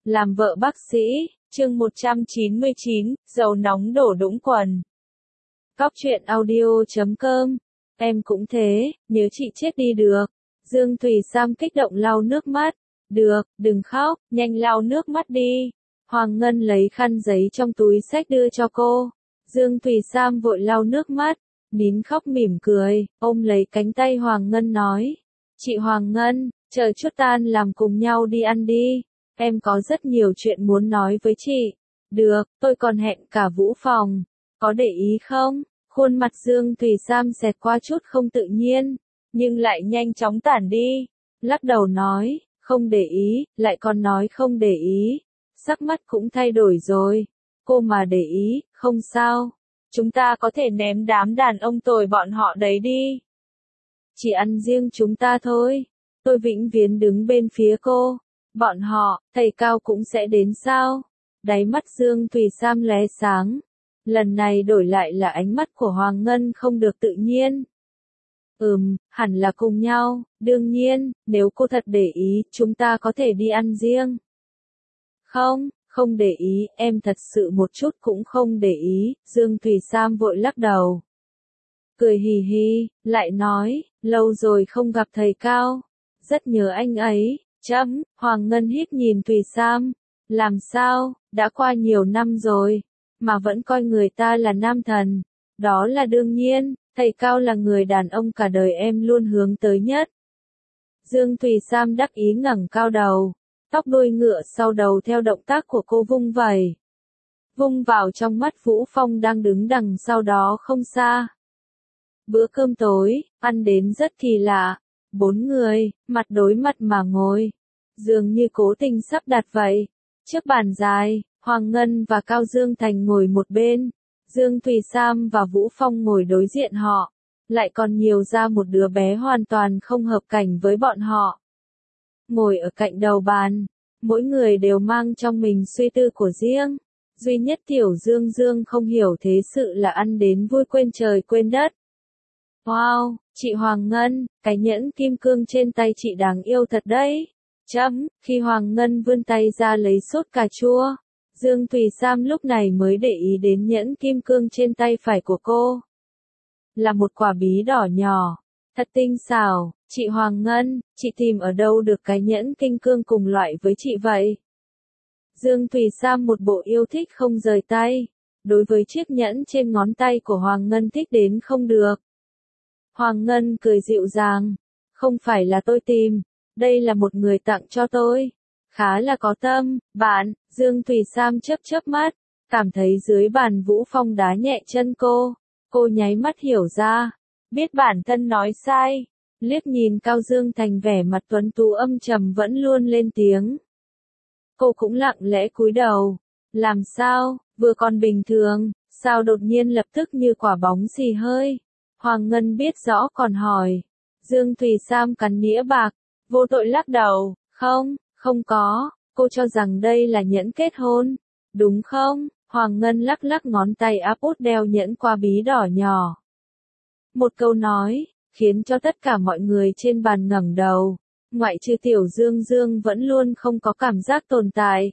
Làm vợ bác sĩ, chương 199, dầu nóng đổ đũng quần. Cóc truyện audio.com. Em cũng thế, nếu chị chết đi được. Dương Thùy Sam kích động lau nước mắt. Được, đừng khóc, nhanh lau nước mắt đi. Hoàng Ngân lấy khăn giấy trong túi xách đưa cho cô. Dương Thùy Sam vội lau nước mắt, nín khóc mỉm cười, ôm lấy cánh tay Hoàng Ngân nói. Chị Hoàng Ngân, chờ chút tan làm cùng nhau đi ăn đi. Em có rất nhiều chuyện muốn nói với chị. Được, tôi còn hẹn cả Vũ Phòng. Có để ý không? Khuôn mặt Dương Thùy Sam xẹt qua chút không tự nhiên, nhưng lại nhanh chóng tản đi. Lắc đầu nói, không để ý, lại còn nói không để ý. Sắc mắt cũng thay đổi rồi. Cô mà để ý, không sao. Chúng ta có thể ném đám đàn ông tồi bọn họ đấy đi. Chỉ ăn riêng chúng ta thôi. Tôi vĩnh viễn đứng bên phía cô. Bọn họ, thầy Cao cũng sẽ đến sao? Đáy mắt Dương Thùy Sam lóe sáng. Lần này đổi lại là ánh mắt của Hoàng Ngân không được tự nhiên. Hẳn là cùng nhau, đương nhiên, nếu cô thật để ý, chúng ta có thể đi ăn riêng. Không để ý, em thật sự một chút cũng không để ý, Dương Thùy Sam vội lắc đầu. Cười hì hì, lại nói, lâu rồi không gặp thầy Cao, rất nhớ anh ấy. Hoàng Ngân hít nhìn Thùy Sam, làm sao, đã qua nhiều năm rồi, mà vẫn coi người ta là nam thần, đó là đương nhiên, thầy Cao là người đàn ông cả đời em luôn hướng tới nhất. Dương Thùy Sam đắc ý ngẩng cao đầu, tóc đuôi ngựa sau đầu theo động tác của cô vung vẩy. Vung vào trong mắt Vũ Phong đang đứng đằng sau đó không xa. Bữa cơm tối, ăn đến rất kỳ lạ. 4 người, mặt đối mặt mà ngồi. Dường như cố tình sắp đặt vậy. Trước bàn dài, Hoàng Ngân và Cao Dương Thành ngồi một bên. Dương Thùy Sam và Vũ Phong ngồi đối diện họ. Lại còn nhiều ra một đứa bé hoàn toàn không hợp cảnh với bọn họ. Ngồi ở cạnh đầu bàn, mỗi người đều mang trong mình suy tư của riêng. Duy nhất Tiểu Dương Dương không hiểu thế sự là ăn đến vui quên trời quên đất. Wow, chị Hoàng Ngân, cái nhẫn kim cương trên tay chị đáng yêu thật đấy. Khi Hoàng Ngân vươn tay ra lấy sốt cà chua, Dương Thùy Sam lúc này mới để ý đến nhẫn kim cương trên tay phải của cô. Là một quả bí đỏ nhỏ, thật tinh xảo. Chị Hoàng Ngân, chị tìm ở đâu được cái nhẫn kim cương cùng loại với chị vậy? Dương Thùy Sam một bộ yêu thích không rời tay. Đối với chiếc nhẫn trên ngón tay của Hoàng Ngân thích đến không được. Hoàng Ngân cười dịu dàng. Không phải là tôi tìm, đây là một người tặng cho tôi. Khá là có tâm, bạn. Dương Thùy Sam chớp mắt, cảm thấy dưới bàn Vũ Phong đá nhẹ chân cô. Cô nháy mắt hiểu ra, biết bản thân nói sai. Liếc nhìn Cao Dương Thành vẻ mặt tuấn tú âm trầm vẫn luôn lên tiếng. Cô cũng lặng lẽ cúi đầu. Làm sao, vừa còn bình thường, sao đột nhiên lập tức như quả bóng xì hơi? Hoàng Ngân biết rõ còn hỏi. Dương Thùy Sam cắn nĩa bạc, vô tội lắc đầu. Không có, cô cho rằng đây là nhẫn kết hôn, đúng không? Hoàng Ngân lắc lắc ngón tay áp út đeo nhẫn qua bí đỏ nhỏ. Một câu nói, khiến cho tất cả mọi người trên bàn ngẩng đầu, ngoại trừ Tiểu Dương Dương vẫn luôn không có cảm giác tồn tại.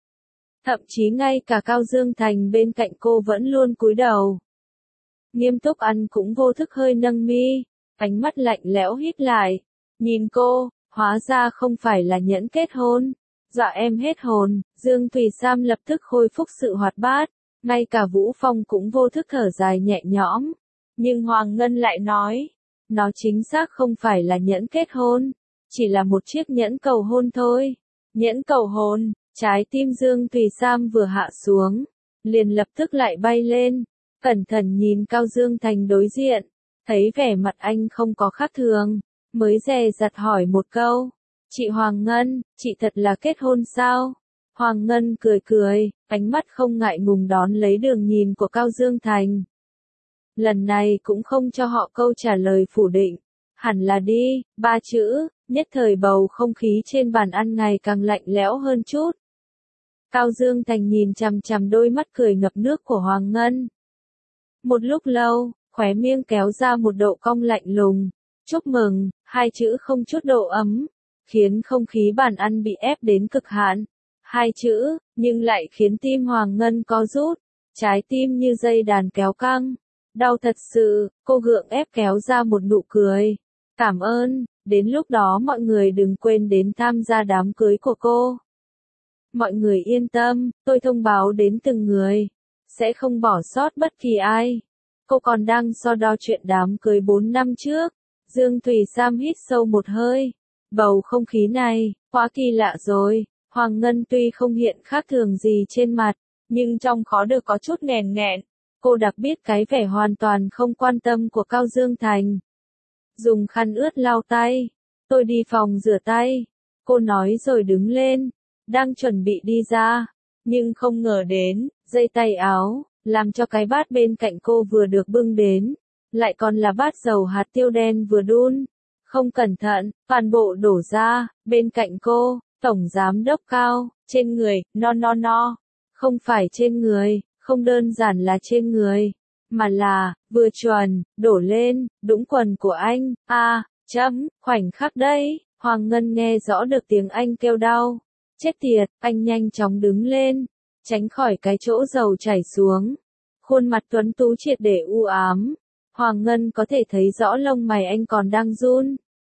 Thậm chí ngay cả Cao Dương Thành bên cạnh cô vẫn luôn cúi đầu. Nghiêm túc ăn cũng vô thức hơi nâng mi, ánh mắt lạnh lẽo hít lại, nhìn cô, hóa ra không phải là nhẫn kết hôn. Dọa em hết hồn. Dương Thùy Sam lập tức khôi phục sự hoạt bát, ngay cả Vũ Phong cũng vô thức thở dài nhẹ nhõm. Nhưng Hoàng Ngân lại nói, nó chính xác không phải là nhẫn kết hôn, chỉ là một chiếc nhẫn cầu hôn thôi. Nhẫn cầu hôn, trái tim Dương Thùy Sam vừa hạ xuống, liền lập tức lại bay lên, cẩn thận nhìn Cao Dương Thành đối diện, thấy vẻ mặt anh không có khác thường, mới dè dặt hỏi một câu. Chị Hoàng Ngân, chị thật là kết hôn sao? Hoàng Ngân cười, ánh mắt không ngại ngùng đón lấy đường nhìn của Cao Dương Thành. Lần này cũng không cho họ câu trả lời phủ định. Hẳn là đi, 3 chữ, nhất thời bầu không khí trên bàn ăn ngày càng lạnh lẽo hơn chút. Cao Dương Thành nhìn chằm chằm đôi mắt cười ngập nước của Hoàng Ngân. Một lúc lâu, khóe miệng kéo ra một độ cong lạnh lùng. Chúc mừng, 2 chữ không chút độ ấm, khiến không khí bàn ăn bị ép đến cực hạn. hai chữ, nhưng lại khiến tim Hoàng Ngân co rút, trái tim như dây đàn kéo căng. Đau thật sự, cô gượng ép kéo ra một nụ cười. Cảm ơn, đến lúc đó mọi người đừng quên đến tham gia đám cưới của cô. Mọi người yên tâm, tôi thông báo đến từng người, sẽ không bỏ sót bất kỳ ai. Cô còn đang so đo chuyện đám cưới 4 năm trước. Dương Thùy Sam hít sâu một hơi. Bầu không khí này, quá kỳ lạ rồi. Hoàng Ngân tuy không hiện khác thường gì trên mặt, nhưng trong khó được có chút nghẹn nghẹn. Cô đặc biết cái vẻ hoàn toàn không quan tâm của Cao Dương Thành. Dùng khăn ướt lau tay. Tôi đi phòng rửa tay. Cô nói rồi đứng lên. Đang chuẩn bị đi ra. Nhưng không ngờ đến, dây tay áo, làm cho cái bát bên cạnh cô vừa được bưng đến. Lại còn là bát dầu hạt tiêu đen vừa đun. Không cẩn thận, toàn bộ đổ ra, bên cạnh cô, Tổng Giám Đốc Cao, trên người, no. Không phải trên người, không đơn giản là trên người, mà là, vừa chuẩn, đổ lên, đũng quần của anh, khoảnh khắc đấy, Hoàng Ngân nghe rõ được tiếng anh kêu đau. Chết tiệt, anh nhanh chóng đứng lên, tránh khỏi cái chỗ dầu chảy xuống. Khuôn mặt tuấn tú triệt để u ám. Hoàng Ngân có thể thấy rõ lông mày anh còn đang run.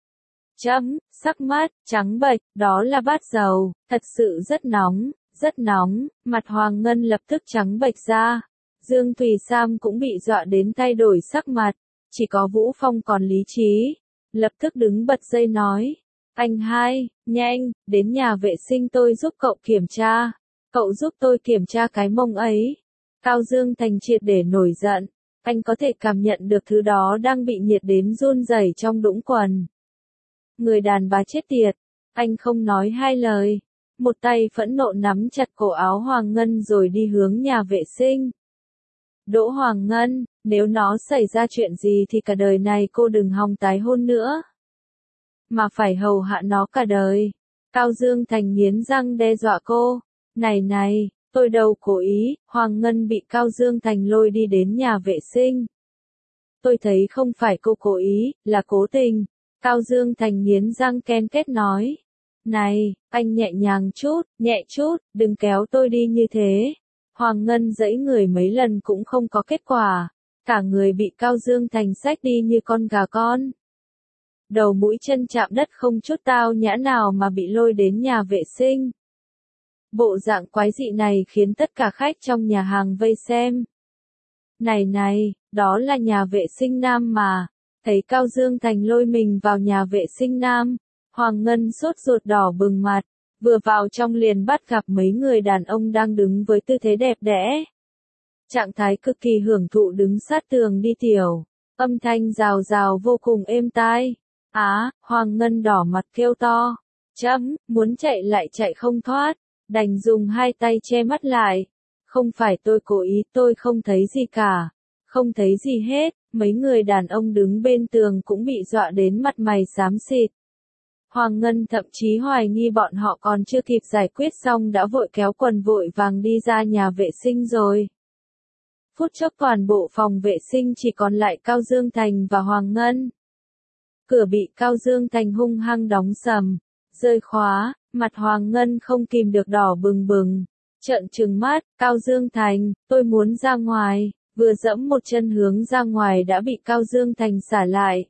Sắc mắt, trắng bệch, đó là bát dầu, thật sự rất nóng, mặt Hoàng Ngân lập tức trắng bệch ra. Dương Thùy Sam cũng bị dọa đến thay đổi sắc mặt, chỉ có Vũ Phong còn lý trí, lập tức đứng bật dậy nói. Anh hai, nhanh, đến nhà vệ sinh tôi giúp cậu kiểm tra, cậu giúp tôi kiểm tra cái mông ấy. Cao Dương Thành triệt để nổi giận, anh có thể cảm nhận được thứ đó đang bị nhiệt đến run rẩy trong đũng quần. Người đàn bà chết tiệt, anh không nói hai lời, một tay phẫn nộ nắm chặt cổ áo Hoàng Ngân rồi đi hướng nhà vệ sinh. Đỗ Hoàng Ngân, nếu nó xảy ra chuyện gì thì cả đời này cô đừng hòng tái hôn nữa. Mà phải hầu hạ nó cả đời. Cao Dương Thành nghiến răng đe dọa cô. Này, tôi đâu cố ý. Hoàng Ngân bị Cao Dương Thành lôi đi đến nhà vệ sinh. Tôi thấy không phải cô cố ý, là cố tình. Cao Dương Thành nghiến răng ken kết nói. Này, anh nhẹ nhàng chút, đừng kéo tôi đi như thế. Hoàng Ngân giãy người mấy lần cũng không có kết quả. Cả người bị Cao Dương Thành xách đi như con gà con. Đầu mũi chân chạm đất không chút tao nhã nào mà bị lôi đến nhà vệ sinh. Bộ dạng quái dị này khiến tất cả khách trong nhà hàng vây xem. Này, đó là nhà vệ sinh nam mà. Thấy Cao Dương Thành lôi mình vào nhà vệ sinh nam, Hoàng Ngân sốt ruột đỏ bừng mặt, vừa vào trong liền bắt gặp mấy người đàn ông đang đứng với tư thế đẹp đẽ. Trạng thái cực kỳ hưởng thụ đứng sát tường đi tiểu, âm thanh rào rào vô cùng êm tai. Hoàng Ngân đỏ mặt kêu to. Muốn chạy lại chạy không thoát, đành dùng hai tay che mắt lại. Không phải tôi cố ý, tôi không thấy gì cả. Không thấy gì hết, mấy người đàn ông đứng bên tường cũng bị dọa đến mặt mày xám xịt. Hoàng Ngân thậm chí hoài nghi bọn họ còn chưa kịp giải quyết xong đã vội kéo quần vội vàng đi ra nhà vệ sinh rồi. Phút chốc toàn bộ phòng vệ sinh chỉ còn lại Cao Dương Thành và Hoàng Ngân. Cửa bị Cao Dương Thành hung hăng đóng sầm, rơi khóa, mặt Hoàng Ngân không kìm được đỏ bừng bừng. Trợn trừng mắt, Cao Dương Thành, tôi muốn ra ngoài, vừa dẫm một chân hướng ra ngoài đã bị Cao Dương Thành xả lại.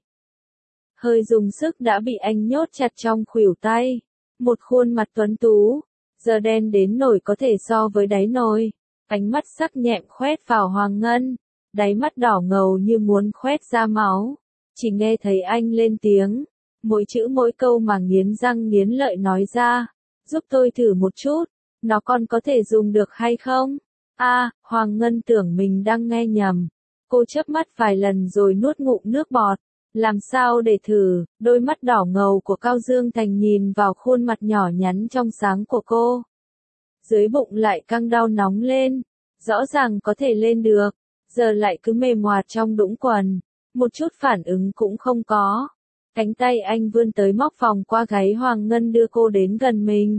Hơi dùng sức đã bị anh nhốt chặt trong khuỷu tay. Một khuôn mặt tuấn tú, giờ đen đến nổi có thể so với đáy nồi. Ánh mắt sắc nhẹm khoét vào Hoàng Ngân, đáy mắt đỏ ngầu như muốn khoét ra máu. Chỉ nghe thấy anh lên tiếng, mỗi chữ mỗi câu mà nghiến răng nghiến lợi nói ra. Giúp tôi thử một chút, nó còn có thể dùng được hay không? Hoàng Ngân tưởng mình đang nghe nhầm. Cô chớp mắt vài lần rồi nuốt ngụm nước bọt. Làm sao để thử, đôi mắt đỏ ngầu của Cao Dương Thành nhìn vào khuôn mặt nhỏ nhắn trong sáng của cô. Dưới bụng lại căng đau nóng lên, rõ ràng có thể lên được, giờ lại cứ mềm oạt trong đũng quần, một chút phản ứng cũng không có. Cánh tay anh vươn tới móc vòng qua gáy Hoàng Ngân đưa cô đến gần mình.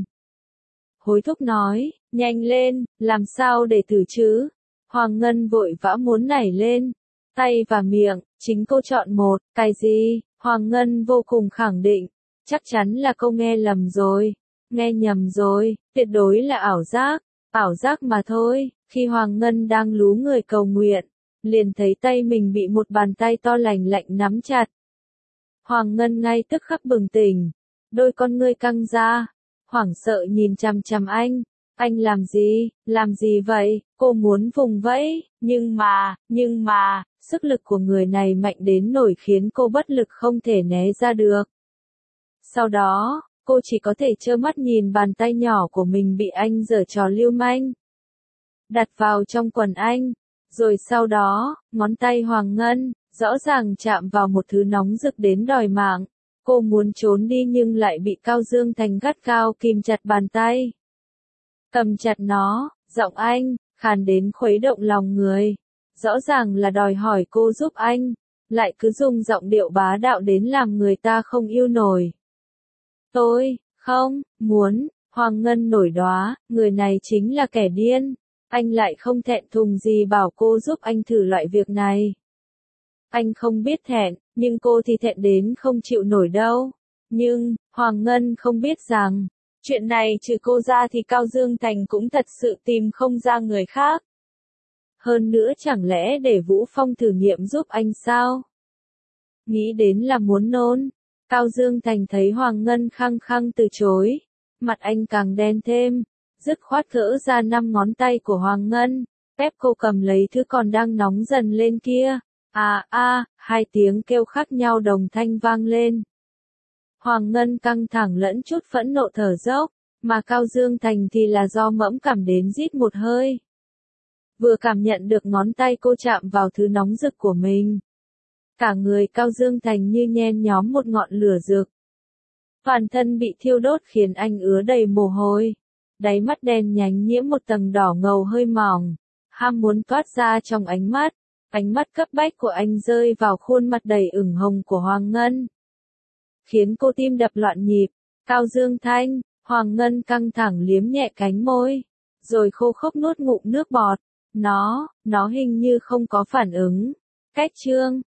Hối thúc nói, nhanh lên, làm sao để thử chứ? Hoàng Ngân vội vã muốn nảy lên. Tay và miệng, chính cô chọn một, cái gì? Hoàng Ngân vô cùng khẳng định, chắc chắn là cô nghe lầm rồi. Nghe nhầm rồi, tuyệt đối là ảo giác mà thôi. Khi Hoàng Ngân đang lú người cầu nguyện, liền thấy tay mình bị một bàn tay to lành lạnh nắm chặt. Hoàng Ngân ngay tức khắc bừng tỉnh, đôi con ngươi căng ra, hoảng sợ nhìn chằm chằm anh làm gì vậy, cô muốn vùng vẫy, nhưng mà, sức lực của người này mạnh đến nỗi khiến cô bất lực không thể né ra được. Sau đó, cô chỉ có thể trơ mắt nhìn bàn tay nhỏ của mình bị anh giở trò lưu manh đặt vào trong quần anh, rồi sau đó, ngón tay Hoàng Ngân, rõ ràng chạm vào một thứ nóng rực đến đòi mạng. Cô muốn trốn đi nhưng lại bị Cao Dương Thành gắt gao kìm chặt bàn tay. Cầm chặt nó, giọng anh, khàn đến khuấy động lòng người. Rõ ràng là đòi hỏi cô giúp anh, lại cứ dùng giọng điệu bá đạo đến làm người ta không yêu nổi. Tôi, không, muốn, Hoàng Ngân nổi đoá, người này chính là kẻ điên. Anh lại không thẹn thùng gì bảo cô giúp anh thử loại việc này. Anh không biết thẹn, nhưng cô thì thẹn đến không chịu nổi đâu. Nhưng, Hoàng Ngân không biết rằng, chuyện này trừ cô ra thì Cao Dương Thành cũng thật sự tìm không ra người khác. Hơn nữa chẳng lẽ để Vũ Phong thử nghiệm giúp anh sao? Nghĩ đến là muốn nôn. Cao Dương Thành thấy Hoàng Ngân khăng khăng từ chối. Mặt anh càng đen thêm. Dứt khoát gỡ ra 5 ngón tay của Hoàng Ngân. Ép cô cầm lấy thứ còn đang nóng dần lên kia. Hai tiếng kêu khác nhau đồng thanh vang lên. Hoàng Ngân căng thẳng lẫn chút phẫn nộ thở dốc, mà Cao Dương Thành thì là do mẫm cảm đến rít một hơi. Vừa cảm nhận được ngón tay cô chạm vào thứ nóng rực của mình. Cả người Cao Dương Thành như nhen nhóm một ngọn lửa rực. Toàn thân bị thiêu đốt khiến anh ứa đầy mồ hôi. Đáy mắt đen nhánh nhiễm một tầng đỏ ngầu hơi mỏng. Ham muốn toát ra trong ánh mắt. Ánh mắt cấp bách của anh rơi vào khuôn mặt đầy ửng hồng của Hoàng Ngân. Khiến cô tim đập loạn nhịp. Cao Dương Thanh, Hoàng Ngân căng thẳng liếm nhẹ cánh môi. Rồi khô khốc nuốt ngụm nước bọt. Nó hình như không có phản ứng. Cách chương